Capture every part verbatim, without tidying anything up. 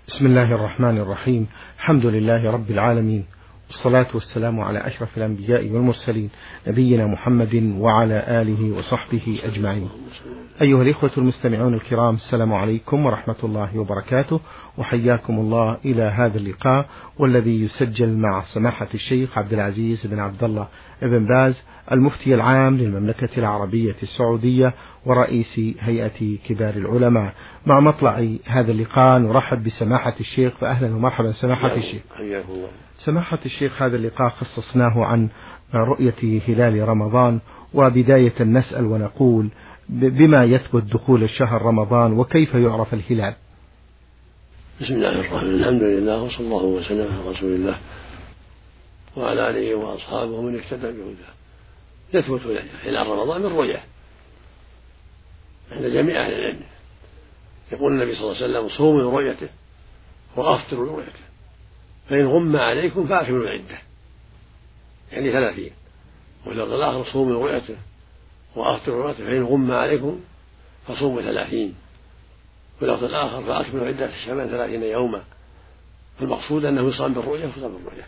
بسم الله الرحمن الرحيم. الحمد لله رب العالمين، والصلاة والسلام على أشرف الأنبياء والمرسلين، نبينا محمد وعلى آله وصحبه أجمعين. أيها الإخوة المستمعون الكرام، السلام عليكم ورحمة الله وبركاته، وحياكم الله إلى هذا اللقاء والذي يسجل مع سماحة الشيخ عبد العزيز بن عبد الله بن باز المفتي العام للمملكة العربية السعودية ورئيس هيئة كبار العلماء. مع مطلع هذا اللقاء نرحب بسماحة الشيخ، فأهلا ومرحبا سماحة الشيخ. سماحة الشيخ، هذا اللقاء خصصناه عن رؤية هلال رمضان، وبداية نسأل ونقول بما يثبت دخول الشهر رمضان وكيف يعرف الهلال؟ بسم الله الرحمن الرحيم، الحمد لله وصلى الله وسلم على رسول الله وعلى آله وأصحابه من اهتدى بهداه. يثبت هلال رمضان من رؤية عند جميع أهل العلم. يقول النبي صلى الله عليه وسلم: صوموا لرؤيته وأفطروا لرؤيته، فإن غم عليكم فأكملوا العدة، يعني ثلاثين. واللفظ الآخر: صوموا لرؤيته وأفطروا لرؤيته، فإن غم عليكم فصوموا ثلاثين. واللفظ الآخر: فأكملوا عدة شعبان ثلاثين يوما. فالمقصود أنه يصام بالرؤية ويصام بالرؤية.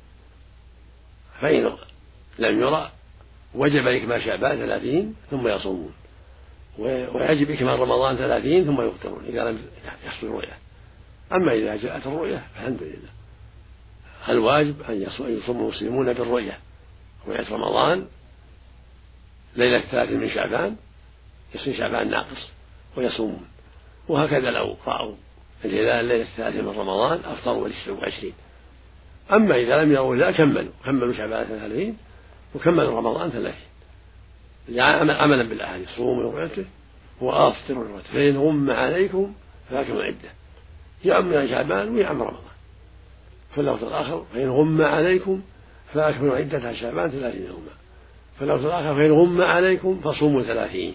فإن لم يرى وجب إكمال شعبان ثلاثين ثم يصومون، ويجب إكمال رمضان ثلاثين ثم يفطرون إذا لم يحصل الرؤية. أما إذا جاءت الرؤية فالحمد لله. الواجب أن يصوم المسلمون بالرؤية، رؤية رمضان ليلة الثلاثين من شعبان، يصير شعبان ناقص ويصومون. وهكذا لو رأوا الهلال ليلة الثلاثين من رمضان أفطروا للتسع وعشرين. أما إذا لم يروا لا كملوا كملوا شعبان ثلاثين وكملوا رمضان ثلاثين، عملا بالأحاديث: صوموا لرؤيته وأفطروا لرؤيته، فإن غم عليكم فأكملوا العدة. يعم شعبان ويعم رمضان. فاللفظ الآخر: فإن غم عليكم فأكملوا عدة شعبان ثلاثين يوما. فاللفظ الآخر: فإن غم عليكم فصوموا ثلاثين.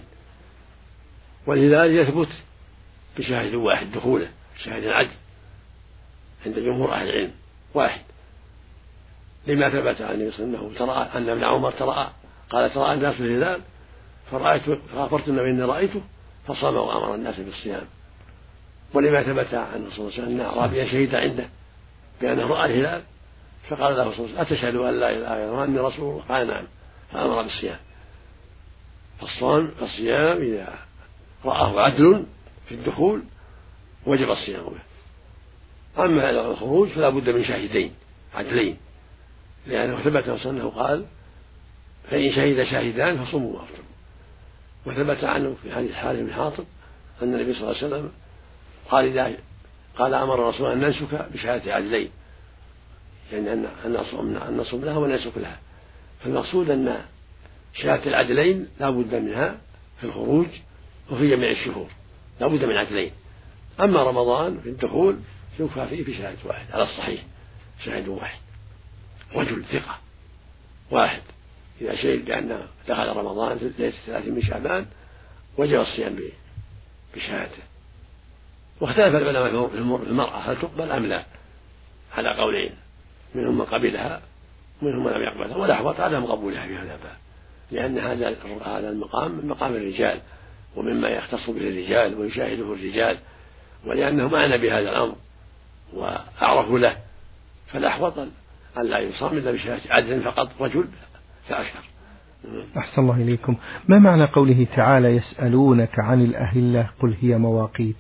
والهلال يثبت بشاهد واحد دخوله، شاهد العدل عند جمهور أهل العلم واحد، لما ثبت عن النبي صلى الله عليه وسلم أنه ترى أن ابن عمر ترى قال: ترى الناس الهلال فرأيت فأخبرت النبي إني رأيته فصام وأمر الناس بالصيام. ولما ثبت عن الرسول صلى الله عليه وسلم أن أعرابيا شهد عنده بأنه رأى الهلال فقال له الرسول: أتشهد أن لا إله إلا الله وأني رسول الله؟ قال: نعم. فأمر بالصيام. فالصوم الصيام إذا رآه عدل في الدخول وجب الصيام به. أما إلى الخروج فلا بد من شاهدين عدلين، لأنه ثبت أنه قال: فإن شهد شاهدان فصوموا وأفطروا. وثبت عنه في حديث حارث بن حاطب أن النبي صلى الله عليه وسلم قال إذا قال أمر الرسول أن ننسك بشهادة عدلين، يعني أن أن نصوم لها وننسك لها. فالمقصود أن شهادة العدلين لا بد منها في الخروج وفي جميع الشهور، لا بد من عدلين. أما رمضان في الدخول يكفى فيه في شهادة واحد على الصحيح، شاهد واحد رجل ثقة واحد إذا شهد بأنه دخل رمضان في ليلة الثلاثين من شعبان وجب الصيام بشهادته. واختلف العلماء في المرأة هل تقبل أم لا على قولين، منهم من قبلها ومنهم من لم يقبلها، والأحوط عدم قبولها في هذا الباب، لأن هذا هذا المقام من مقام الرجال ومما يختص به الرجال ويشاهده الرجال، ولأنهم أعنى بهذا الأمر وأعرفوا له، فالأحوط أن لا يصام إلا بشهادة عدل فقط رجل فأكثر. أحسن الله إليكم. ما معنى قوله تعالى: يسألونك عن الأهلة قل هي مواقيت؟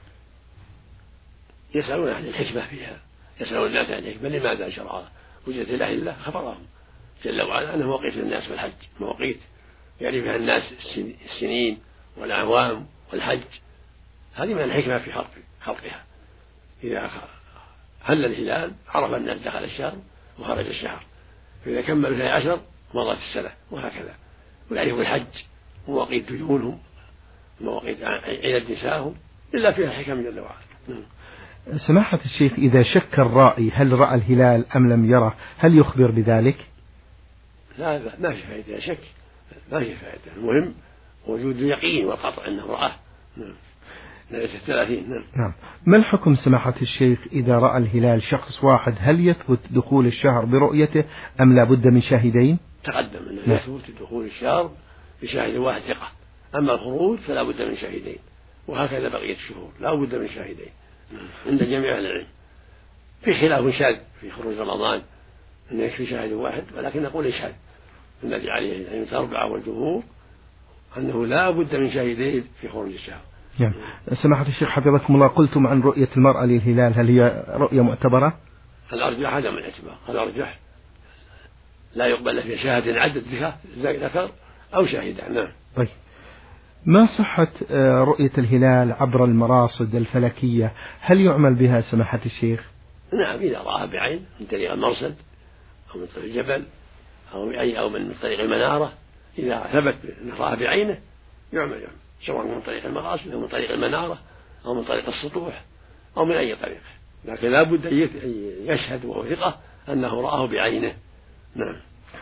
يسألون عن الحكمة فيها، يسألون الناس عن الحكمة لماذا شرعها. وجدت الأهلة خبرهم جل وعلا أنها مواقيت للناس بالحج، مواقيت يعني فيها الناس السنين والأعوام والحج. هذه من الحكمة في خلقها. إذا هل الهلال عرف الناس دخل الشهر وخرج الشهر، فإذا كملوا اثني عشر مضت السنة، وهكذا. ويعرفوا الحج ومواقيت ديونهم ومواقيت عيد نسائهم، إلا فيها حكم جل وعلا. سماحة الشيخ، إذا شك الرائي هل رأى الهلال أم لم يره هل يخبر بذلك؟ لا لا، ما في فائدة شك، ما في فائدة. المهم وجود اليقين والقطع أنه رآه. ليلة الثلاثين. نعم. نعم. ما الحكم سماحة الشيخ إذا رأى الهلال شخص واحد، هل يثبت دخول الشهر برؤيته أم لا بد من شاهدين؟ تقدم أنه يثبت دخول الشهر بشاهد واحد ثقة، أما الخروج فلا بد من شاهدين، وهكذا بقية الشهور لا بد من شاهدين. عند جميع أهل العلم. في خلاف شاذ في خروج رمضان أن يكفي شاهد واحد، ولكن نقول شاذ الذي عليه الأئمة الأربعة والجمهور أنه لا بد من شاهدين في خروج الشهر. نعم. سماحة الشيخ حفظكم الله، قلتم عن رؤية المرأة للهلال، هل هي رؤية معتبرة؟ الأرجح عدم الاعتبار، الأرجح لا يقبل فيها شاهد عدد بها ذكر أو شاهدان. نعم. طيب، ما صحة رؤية الهلال عبر المراصد الفلكية، هل يعمل بها سماحة الشيخ؟ نعم، إذا رآها بعين من طريق المرصد أو من طريق الجبل أو بأي أو من طريق المنارة، إذا ثبت أنه رآها بعينه يعمل يعمل سواء من طريق المراصد أو من طريق المنارة أو من طريق السطوح أو من أي طريق، لكن لا بد أن يشهد وهو ثقة أنه رآه بعينه. نعم.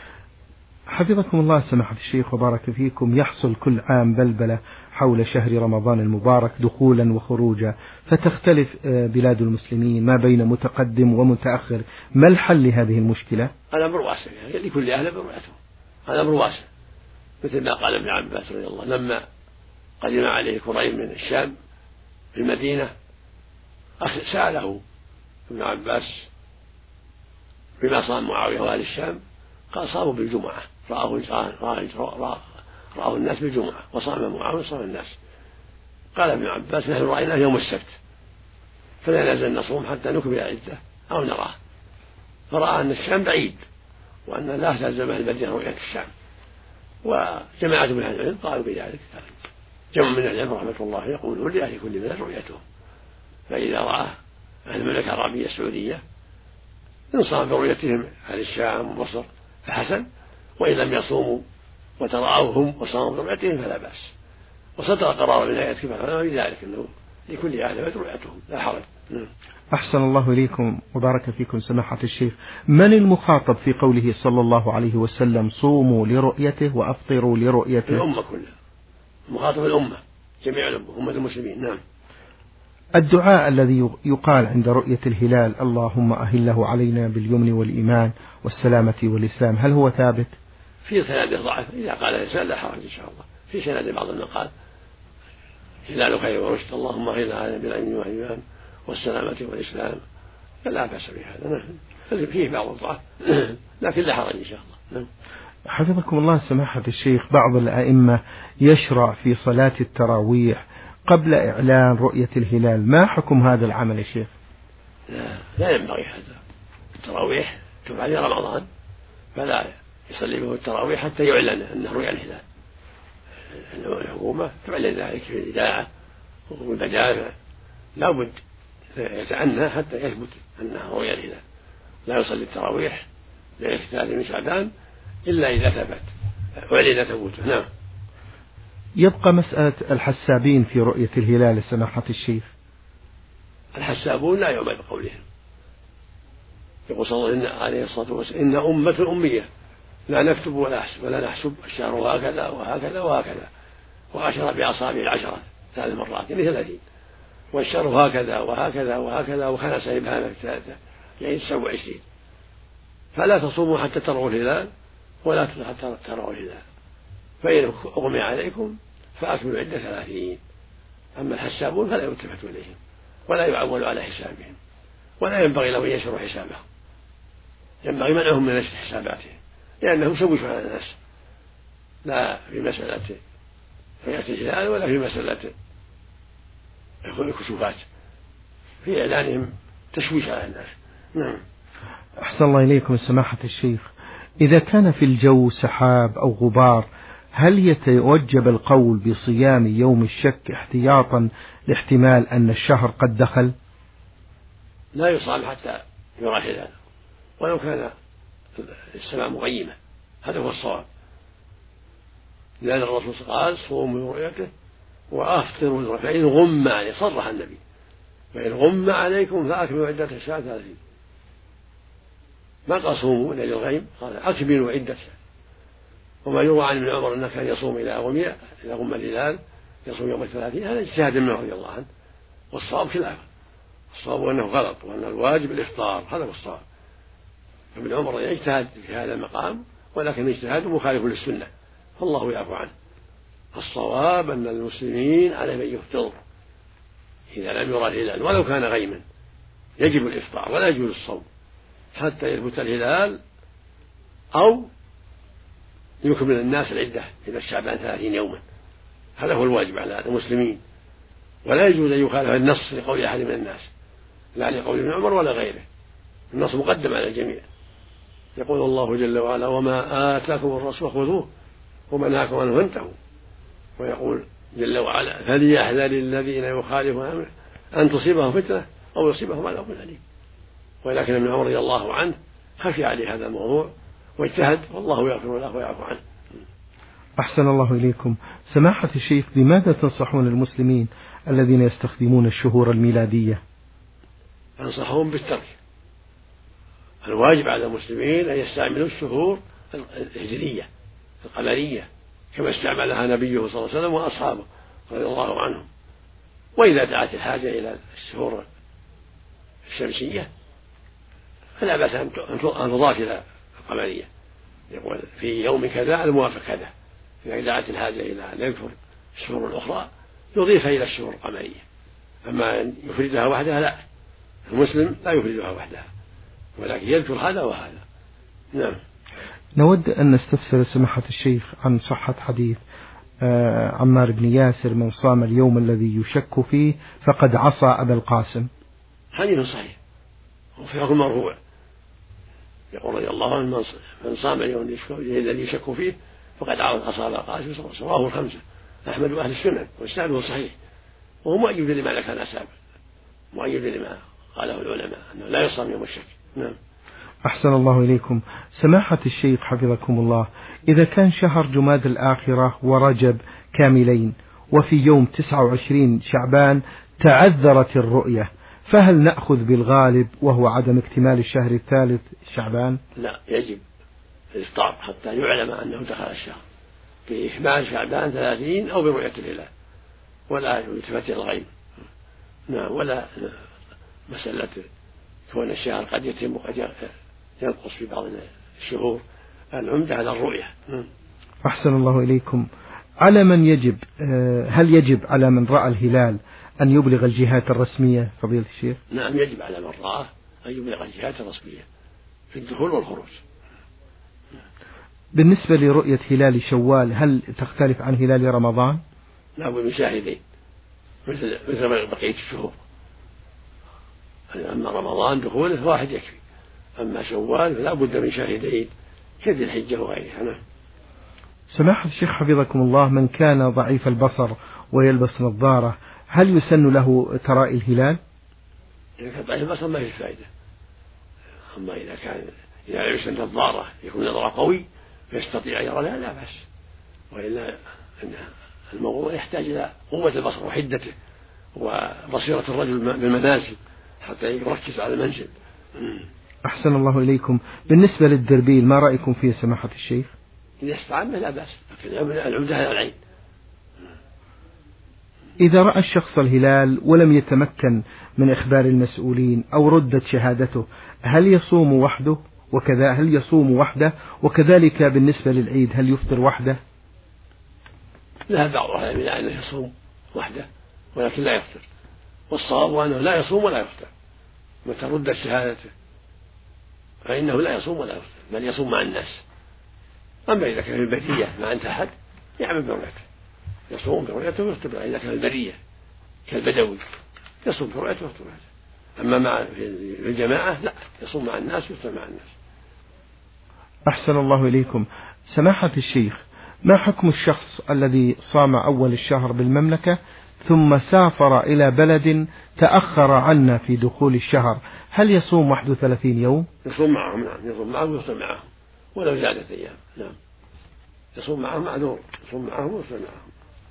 حفظكم الله سماحة الشيخ وبارك فيكم، يحصل كل عام بلبلة حول شهر رمضان المبارك دخولا وخروجا، فتختلف بلاد المسلمين ما بين متقدم ومتأخر، ما الحل لهذه المشكلة؟ الأمر واسع، يعني لكل أهل برؤيته، الأمر واسع، مثل ما قال ابن عباس رضي الله عنه لما قدم عليه كريم من الشام في المدينة سأله ابن عباس بما صام معاوية وأهل الشام، قال صاموا بالجمعة، رآه رآه رآه الناس بالجمعة وصام معاوية وصام الناس. قال ابن عباس نحن رأيناه يوم السبت فلا نزل نصوم حتى نكمل عدة أو نراه، فرأى أن الشام بعيد وأن لا تلزم المدينة رؤية الشام، وجماعة من أهل العلم قالوا بذلك. جمع من العلم رحمة الله يقولون لأهل كل بلد رؤيته، فإذا رأى أهل المملكة العربية السعودية إن صام برؤيتهم أهل الشام ومصر فحسن، وإن لم يصوموا وتراءوهم وصاموا برؤيتهم فلا بأس، وصدر قرار من هيئة كبار العلماء بذلك أنه لكل أهل بلد رؤيتهم لا حرج. أحسن الله إليكم وبارك فيكم سماحة الشيخ. من المخاطب في قوله صلى الله عليه وسلم صوموا لرؤيته وأفطروا لرؤيته؟ الأمة كلها، مخاطب الأمة جميع الأمة أمة المسلمين. نعم. الدعاء الذي يقال عند رؤية الهلال اللهم أهله علينا باليمن والإيمان والسلامة والإسلام، هل هو ثابت؟ في سند ضعف، إذا قال الإنسان لا حرج إن شاء الله. في سند بعض المقال هلال خير ورشد اللهم أهلنا علينا باليمن والإيمان والسلامة والإسلام، فلا بأس بهذا. نعم. فيه بعض الضعف لكن لا حرج إن شاء الله. نعم. حفظكم الله سماحة الشيخ، بعض الأئمة يشرع في صلاة التراويح قبل إعلان رؤية الهلال، ما حكم هذا العمل يا شيخ؟ لا, لا ينبغي هذا. التراويح تفعل في رمضان فلا يصلي به التراويح حتى يعلن أنه رؤيا الهلال. الحكومة تعلن ذلك في الإذاعة والمجامع، لا بد يتعنى حتى يثبت أنها رؤيا الهلال. لا يصلي التراويح للاختلاف من شعبان إلا إذا ثبت أعلن ثبوته. نعم. يبقى مسألة الحسابين في رؤية الهلال سماحة الشيخ. الحسابون لا يعمل بقولهم، يقول صلى الله عليه الصلاة والسلام إن أمة أمية لا نكتب ولا نحسب ولا نحسب الشهر هكذا وهكذا وهكذا، وأشار بأصابع العشرة ثلاث مرات يعني ثلاثين، والشهر هكذا وهكذا وهكذا وخمس إبهامات ثلاثة يعني تسعة وعشرين، فلا تصوموا حتى تروا الهلال ولا حتى تروا الهلال، فإن أغمي عليكم فأكملوا عدة ثلاثين. أما الحسابون فلا يلتفت إليهم ولا يعول على حسابهم، ولا ينبغي لهم أن ينشروا حسابهم، ينبغي منعهم من نشر حساباتهم لأنهم يشوشون على الناس، لا في مسألة رؤية الهلال ولا في مسألة الكشوفات، في إعلانهم تشويش على الناس. نعم. أحسن الله إليكم سماحة الشيخ، إذا كان في الجو سحاب أو غبار هل يتوجب القول بصيام يوم الشك احتياطا لاحتمال أن الشهر قد دخل؟ لا يصام حتى يرى الهلال ولو كان السماء مغيمة، هذا هو الصواب، لأن الرسول قال صوموا لرؤيته وأفطروا لرؤيته، فإن غم عليه صرح النبي فإن غم عليكم فأكملوا عدة الشهر ثلاثين، ما قال صوموا إلى الغيم، قال أكملوا عدة. وما يروى عن ابن عمر أنه كان يصوم إلى غمي إلى غم الهلال يصوم يوم الثلاثين، هذا اجتهاد منه رضي الله عنه، والصواب خلافه، الصواب أنه غلط وأن الواجب الإفطار، هذا هو الصواب. ابن عمر يجتهد في هذا المقام ولكن اجتهاده مخالف للسنة فالله يعفو عنه. الصواب أن المسلمين على من يفطر إذا لم يرى الهلال ولو كان غيما يجب الإفطار ولا يجوز الصوم حتى يثبت الهلال أو يكمل الناس العدة إلى الشعبان ثلاثين يوما. هذا هو الواجب على المسلمين، ولا يجوز أن يخالف النص لقول أحد من الناس، لا لقول ابن عمر ولا غيره. النص مقدم على الجميع. يقول الله جل وعلا: وما آتاكم الرسول خذوه وما نهاكم عنه فانتهوا. ويقول جل وعلا: فليحذر الذين يخالفون عنه أن تصيبهم فتنة أو يصيبهم عذاب أليم. ولكن ابن عمر رضي الله عنه خشي عليه هذا الموضوع واجتهد، والله يغفر له ويعفو عنه. أحسن الله إليكم. سماحة الشيخ، بماذا تنصحون المسلمين الذين يستخدمون الشهور الميلادية؟ أنصحهم بالترك. الواجب على المسلمين أن يستعملوا الشهور الهجرية القمرية كما استعملها نبيه صلى الله عليه وسلم وأصحابه رضي الله عنهم. وإذا دعت الحاجة إلى الشهور الشمسية فلا بأس أن تضاف إلى القمرية، يقول في يوم كذا الموافق كذا. إذا دعت الحاجة إلى أن يذكر الشهور الأخرى يضيفها إلى الشهور القمرية. أما أن يفردها وحدها لا، المسلم لا يفردها وحدها، ولكن يذكر هذا وهذا. نعم. نود أن نستفسر سماحة الشيخ عن صحة حديث عمار بن ياسر: من صام اليوم الذي يشك فيه فقد عصى أبا القاسم. حديث صحيح وفي حكم مرفوع، يقول رضي الله عنه: من صام اليوم الذي يشك فيه فقد عصى أبا القاسم. رواه الخمسة، أحمد وأهل السنن، وإسناده صحيح، وهو مؤيد لما ذكر الأسباب، مؤيد لما قاله العلماء أنه لا يصام يوم الشك. نعم. أحسن الله إليكم. سماحة الشيخ حفظكم الله، إذا كان شهر جماد الآخرة ورجب كاملين وفي يوم تسعة وعشرين شعبان تعذرت الرؤية، فهل نأخذ بالغالب وهو عدم اكتمال الشهر الثالث شعبان؟ لا، يجب الإفطار حتى يعلم أنه دخل الشهر بإكمال شعبان ثلاثين أو برؤية الهلال، ولا يلتفت إلى الغيب. نعم. ولا مسألة كون الشهر قد يتم وقد ينقص في بعض الشهور، العمدة على الرؤية. أحسن الله إليكم. على من يجب هل يجب على من رأى الهلال أن يبلغ الجهات الرسمية فضيلة الشيخ؟ نعم، يجب على من رآه أن يبلغ الجهات الرسمية في الدخول والخروج. بالنسبة لرؤية هلال شوال هل تختلف عن هلال رمضان؟ لا بد من شاهدين مثل مثل بقية الشهور. أما رمضان دخوله واحد يكفي، أما شوال فلا بد من شاهدين كذي الحجة وغيرها. نعم. سماحة الشيخ حفظكم الله، من كان ضعيف البصر ويلبس نظارة هل يسن له تراءي الهلال؟ إذا كان ضعيف البصر ما فيه فائدة. أما إذا كان إذا لبس النظارة يكون نظره قوي فيستطيع أن يرى لا لا بأس، وإلا أن الموضوع يحتاج إلى قوة البصر وحدته وبصيرة الرجل بالمنازل حتى يركز على المنزل. أحسن الله إليكم. بالنسبة للدربيل ما رأيكم فيه سماحة الشيخ؟ إذا استعان لا بأس، لكن العمدة على العين. إذا رأى الشخص الهلال ولم يتمكن من إخبار المسؤولين أو ردت شهادته هل يصوم وحده وكذا هل يصوم وحده وكذلك بالنسبة للعيد هل يفطر وحده؟ لا، بعض أهل العلم أنه يصوم وحده ولكن لا يفطر، والصواب أنه لا يصوم ولا يفطر متى ردت شهادته، فإنه لا يصوم ولا يفطر بل يصوم مع الناس. أما إذا كان في البرية ما أنت أحد يعمل برؤيته، يصوم برؤيته ويفطر. إذا كان البرية كالبدوي يصوم برؤيته ويفطر. أما مع في الجماعة لا، يصوم مع الناس ويفطر مع الناس. أحسن الله إليكم. سماحة الشيخ، ما حكم الشخص الذي صام أول الشهر بالمملكة ثم سافر إلى بلد تأخر عنا في دخول الشهر، هل يصوم واحد وثلاثين يوم؟ يصوم معهم. نعم، يصوم معهم ويفطر معهم ولو زادت أيام. نعم، يصوم معهم معذور، يصوم معهم ويفطر معهم.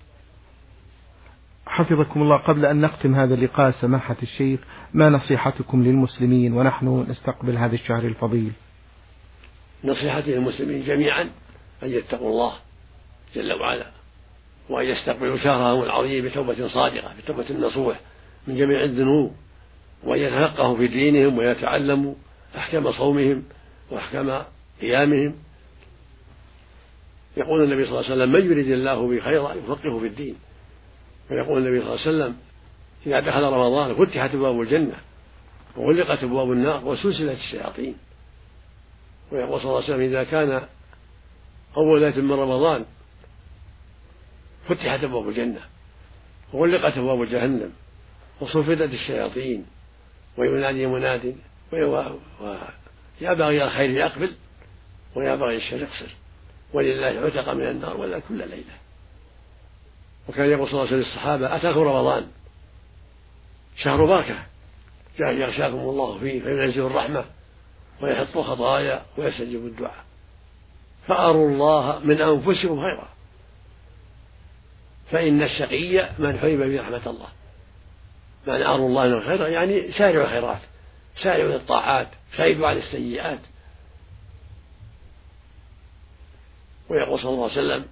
حفظكم الله، قبل أن نختم هذا اللقاء سماحة الشيخ ما نصيحتكم للمسلمين ونحن نستقبل هذا الشهر الفضيل؟ نصيحتي للمسلمين جميعا أن يتقوا الله جل وعلا وأن يستقبلوا شهرهم العظيم بتوبة صادقة، بتوبة نصوح من جميع الذنوب، وأن يتفقهوا في دينهم ويتعلموا أحكام صومهم وأحكام قيامهم. يقول النبي صلى الله عليه وسلم: من يريد الله به خيرا يفقهه في الدين. ويقول النبي صلى الله عليه وسلم: إذا دخل رمضان فتحت أبواب الجنة وغلقت أبواب النار وسلسلت الشياطين. ويقول صلى الله عليه وسلم إذا كان أول ليلة من رمضان فتحت أبواب الجنة وغلقت أبواب جهنم وصفدت الشياطين وينادي مناد ويا باغي الخير يقبل ويا باغي الشر يقصر ولله عتق من النار ولا كل ليلة. وكان يقول صلى الله عليه وسلم للصحابة أتاكم رمضان شهر بركة جاء يغشاكم الله فيه فينزل الرحمة ويحط الخطايا ويستجيب الدعاء فأروا الله من أنفسكم خيرا فإن الشقي من حرم برحمة الله. معنى أروا الله من خيرا يعني سارعوا الخيرات سارعوا للطاعات شهدوا على السيئات. ويقول صلى الله عليه وسلم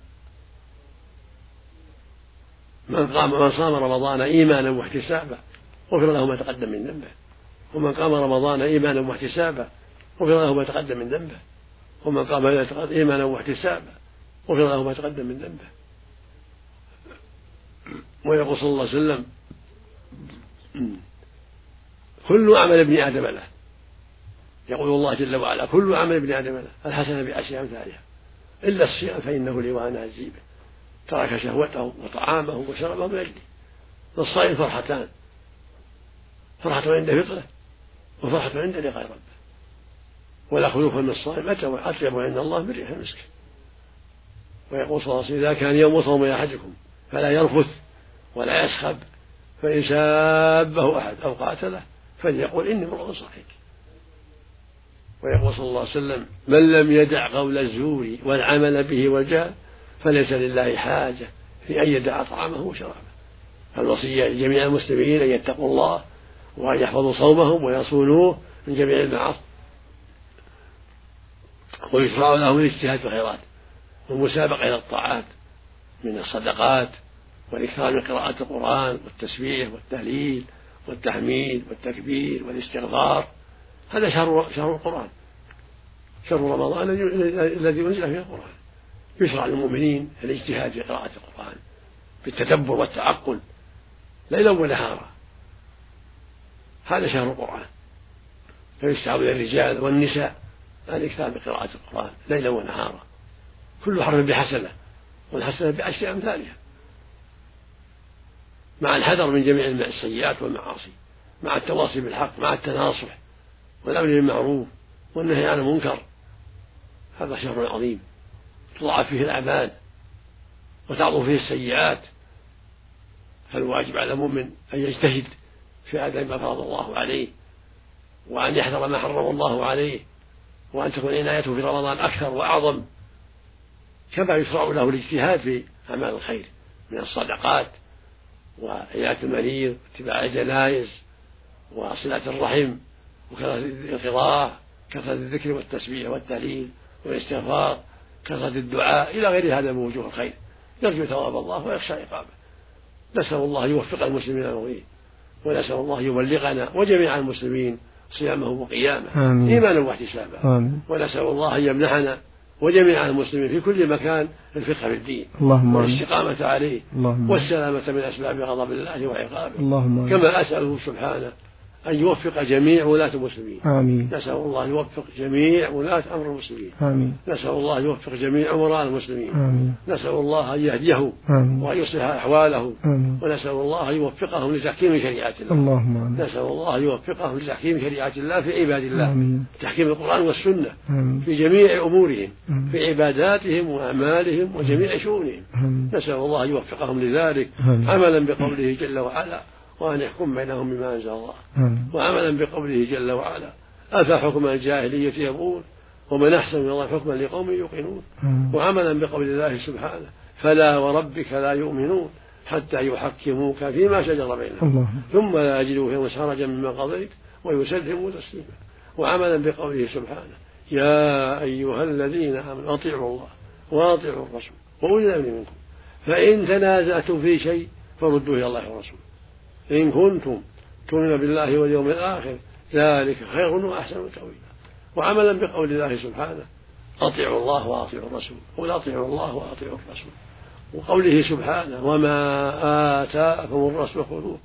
من قام من صام رمضان إيمانا واحتسابا غفر له ما تقدم من ذنبه ومن قام رمضان إيمانا واحتسابا غفر له ما تقدم من ذنبه ومن قام إيمانا واحتسابا غفر له ما تقدم من ذنبه. ويقول صلى الله عليه وسلم كل عمل ابن آدم له يقول الله جل وعلا كل عمل ابن آدم له الحسنة بعشر أمثالها إلا الصيام فإنه لي وأنا أجزي به ترك شهوته وطعامه وشربه من أجلي. للصائم فرحتان فرحة عند فطره وفرحة عند لقاء ربه ولا خلوف من الصائم أطيب عند الله من ريح المسك. ويقول صلى الله عليه وسلم إذا كان يوم صوم أحدكم فلا يرفث ولا يسخب فإن سابه أحد أو قاتله فليقول إني امرؤ صحيح. ويقول صلى الله عليه وسلم من لم يدع قول الزور والعمل به والجهل فليس لله حاجة في أن يدع طعامه وشرابه. فالوصية لجميع المسلمين أن يتقوا الله وأن يحفظوا صومهم ويصونوه من جميع المعاصي ويشرع لهم الاجتهاد في الخيرات والمسابقة إلى الطاعات من الصدقات والإكثار من قراءة القرآن والتسبيح والتهليل والتحميد والتكبير والاستغفار. هذا شهر شهر القرآن شهر رمضان الذي أنزل فيه القرآن. يشرع للمؤمنين الاجتهاد في قراءة القرآن بالتدبر والتعقل ليلا ونهارا. هذا شهر القرآن فيستحب للرجال والنساء الاكثار بقراءة القرآن ليلا ونهارا كل حرف بحسنة والحسنة بعشر أمثالها مع الحذر من جميع السيئات والمعاصي مع التواصي بالحق مع التناصح والأمر بالمعروف والنهي عن المنكر. هذا شهر عظيم تضاعف فيه الأعمال وتعظم فيه السيئات. فالواجب على المؤمن أن يجتهد في أداء ما فرض الله عليه وأن يحذر ما حرم الله عليه وأن تكون عنايته في رمضان أكثر وأعظم كما يشرع له الاجتهاد في أعمال الخير من الصدقات وعيادة المريض واتباع الجنائز وصلة الرحم وكثرة القراءة كثرة الذكر والتسبيح والتهليل والاستغفار كثرة الدعاء إلى غير هذا من وجوه الخير يرجو ثواب الله ويخشى عقابه. نسأل الله يوفق المسلمين المؤمنين ونسأل الله يبلغنا وجميع المسلمين صيامه وقيامه إيمانا واحتسابا. ونسأل الله أن يمنحنا وجميع المسلمين في كل مكان الفقه في الدين والاستقامة عليه والسلامة من أسباب غضب الله وعقابه. كما أسأله سبحانه أن يوفق جميع ولاة المسلمين. آمين. نسأل الله يوفق جميع ولاة أمر المسلمين. آمين. نسأل الله يوفق جميع أمراء المسلمين. آمين. نسأل الله أن يهديه وأن يصلح أحوالهم. آمين. ونسأل الله أن يوفقهم لتحكيم شريعة الله. اللهم نسأل الله أن يوفقهم لتحكيم شريعة الله في عباد الله. آمين. تحكيم القرآن والسنة. آمين. في جميع أمورهم. آمين. في عباداتهم وأعمالهم وجميع شؤونهم. نسأل الله أن يوفقهم لذلك. آمين. عملا بقوله جل وعلا وأن يحكم بينهم بما أنزل الله. وعملا بقوله جل وعلا أفحكم الجاهلية يبغون ومن أحسن من الله حكما لقوم يوقنون. وعملا بقول الله سبحانه فلا وربك لا يؤمنون حتى يحكموك فيما شجر بينهم ثم لا يجدوا في أنفسهم حرجا مما قضيت ويسلموا تسليما. وعملا بقوله سبحانه يا أيها الذين آمنوا أطيعوا الله وأطيعوا الرسول وأولي الأمر منكم فإن تنازعتم في شيء فردوه إلى الله والرسول إن كنتم تؤمنون بالله واليوم الآخر ذلك خير وأحسن تأويلا. وعملا بقول الله سبحانه أطيعوا الله وأطيعوا الرسول قل أطيعوا الله وأطيعوا الرسول. وقوله سبحانه وما آتاكم الرسول خذوه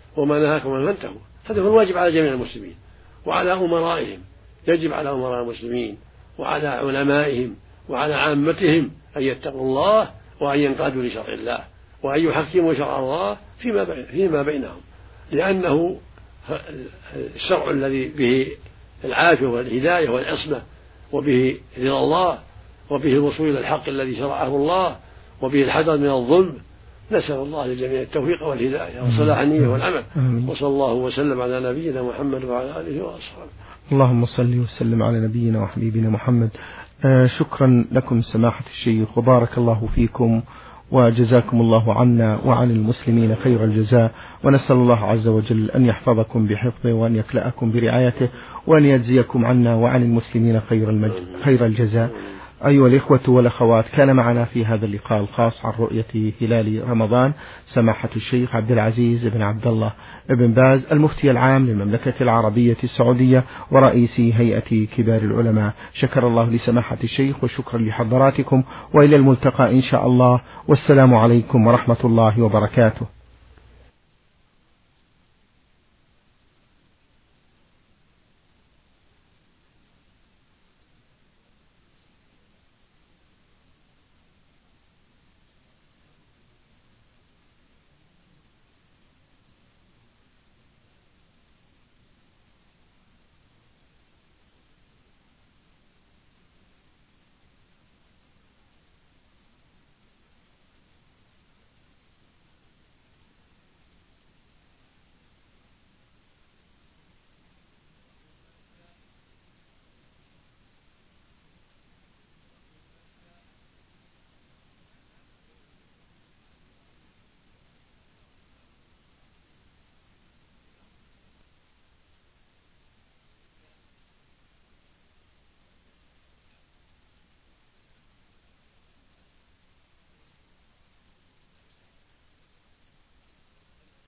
وما نهاكم عنه فانتهوا. هذا هو الواجب على جميع المسلمين وعلى أمرائهم، يجب على أمراء المسلمين وعلى علمائهم وعلى عامتهم أن يتقوا الله وأن ينقادوا لشرع الله وأن يحكموا شرع الله فيما فيما بينهم، لأنه الشرع الذي به العافية والهداية والعصمة، وبه رضا الله، وبه الوصول إلى الحق الذي شرعه الله، وبه الحذر من الظلم. نسأل الله للجميع التوفيق والهداية وصلاح النية والعمل. وصلى الله وسلم على نبينا محمد وعلى آله وأصحابه. اللهم صل وسلم على نبينا وحبيبنا محمد. آه شكرا لكم سماحة الشيخ، وبارك الله فيكم، وجزاكم الله عنا وعن المسلمين خير الجزاء، ونسأل الله عز وجل أن يحفظكم بحفظه وأن يكلأكم برعايته وأن يجزيكم عنا وعن المسلمين خير, المج... خير الجزاء. أيها الإخوة والأخوات، كان معنا في هذا اللقاء الخاص عن رؤية هلال رمضان سماحة الشيخ عبد العزيز بن عبد الله بن باز، المفتي العام للمملكة العربية السعودية ورئيس هيئة كبار العلماء. شكر الله لسماحة الشيخ وشكرا لحضراتكم، وإلى الملتقى إن شاء الله، والسلام عليكم ورحمة الله وبركاته.